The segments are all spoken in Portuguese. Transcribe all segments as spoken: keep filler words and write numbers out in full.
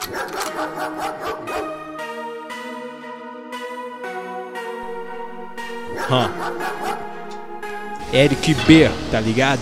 Hum. Eric B, tá ligado?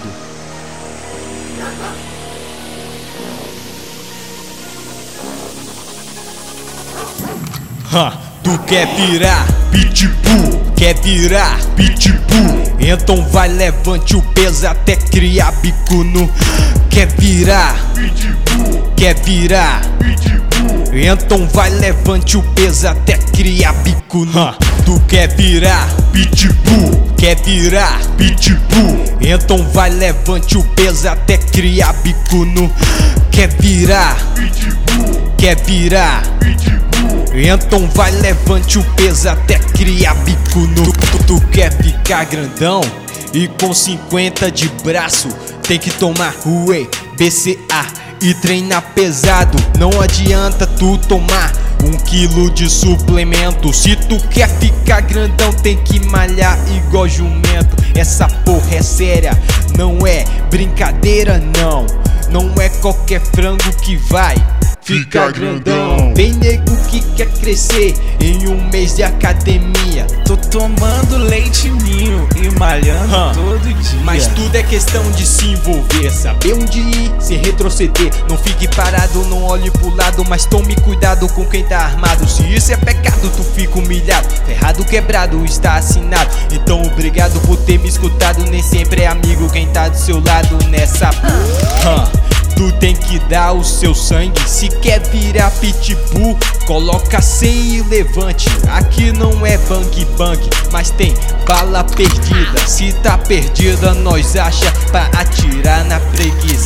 Hum. Tu quer virar pitbull, quer virar pitbull, então vai, levante o peso até criar bico no. Quer virar pitbull, quer virar pitbull, então vai, levante o peso até criar bico no. Hum. Tu quer virar pitbull, quer virar pitbull, então vai, levante o peso até criar bico no. Quer virar pitbull, quer virar pitbull, então vai, levante o peso até criar bico no. Tu, tu, tu quer ficar grandão e com cinquenta de braço, tem que tomar whey, B C A e treinar pesado. Não adianta tu tomar um quilo de suplemento. Se tu quer ficar grandão, tem que malhar igual jumento. Essa porra é séria, não é brincadeira não. Não é qualquer frango que vai ficar grandão. Tem nego que quer crescer em um mês de academia. Tô tomando leite ninho e malhando hum. todo dia. Mas tudo é questão de se envolver, saber onde ir, sem retroceder. Não fique parado, não olhe pro lado, mas tome cuidado com quem tá armado. Se isso é pecado, tu fica humilhado. Ferrado, quebrado, está assinado. Então obrigado por ter me escutado. Nem sempre é amigo quem tá do seu lado nessa hum. Tu tem que dar o seu sangue. Se quer virar pitbull, coloca cem e levante. Aqui não é bang bang, mas tem bala perdida. Se tá perdida, nós acha pra atirar na preguiça.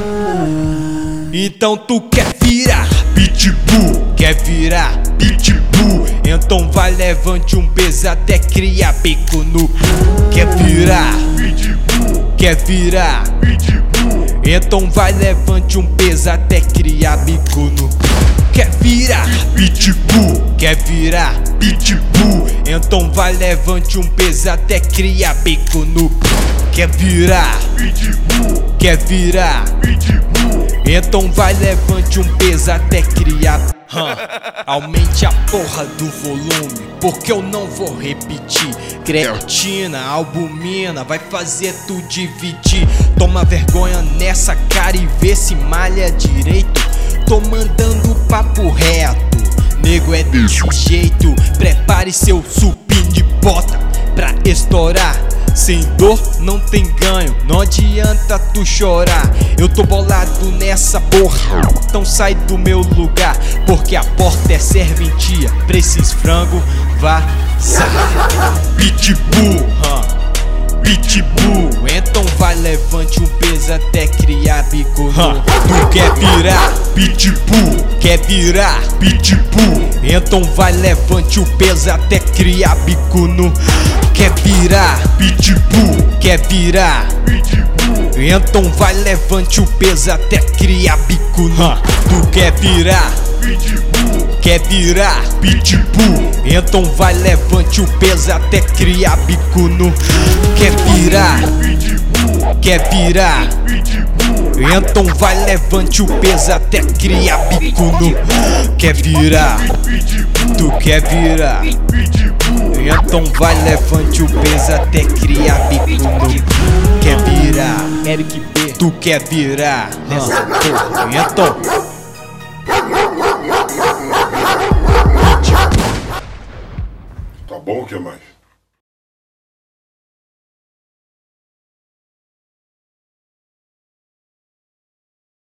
Então tu quer virar pitbull, quer virar pitbull, então vai, levante um peso até criar bico nu. Quer virar pitbull, quer virar pitbull, então vai, levante um peso até criar bico nu. Quer virar pitbull, quer virar pitbull, então vai, levante um peso até criar bico nu. Quer virar pitbull, quer virar pitbull, então vai, levante um peso até criar. Hum. Aumente a porra do volume, porque eu não vou repetir. Creatina, albumina, vai fazer tu dividir. Toma vergonha nessa cara e vê se malha direito. Tô mandando papo reto, nego é desse jeito. Prepare seu supino de bota pra estourar. Sem dor não tem ganho, não adianta tu chorar. Eu tô bolado nessa porra, então sai do meu lugar, porque a porta é serventia pra esses frango vazar. Pitbull, hum. Pitbull, então vai, levante um peso até criar bico nu. Tu quer virar pitbull, quer virar pitbull, então vai, levante o peso até criar bico nu. Quer virar pitbull, quer virar pitbull, então vai, levante o peso até criar bico nu. Tu quer virar pitbull, quer virar pitbull, então vai, levante o peso até criar bico nu. Quer virar pitbull, quer virar pitbull, então vai, levante o peso até criar bico nu. Quer virar, tu quer virar, então vai, levante o peso até criar bico nu. Quer virar, Eric B, tu quer virar nessa porra, então tá bom, o que mais?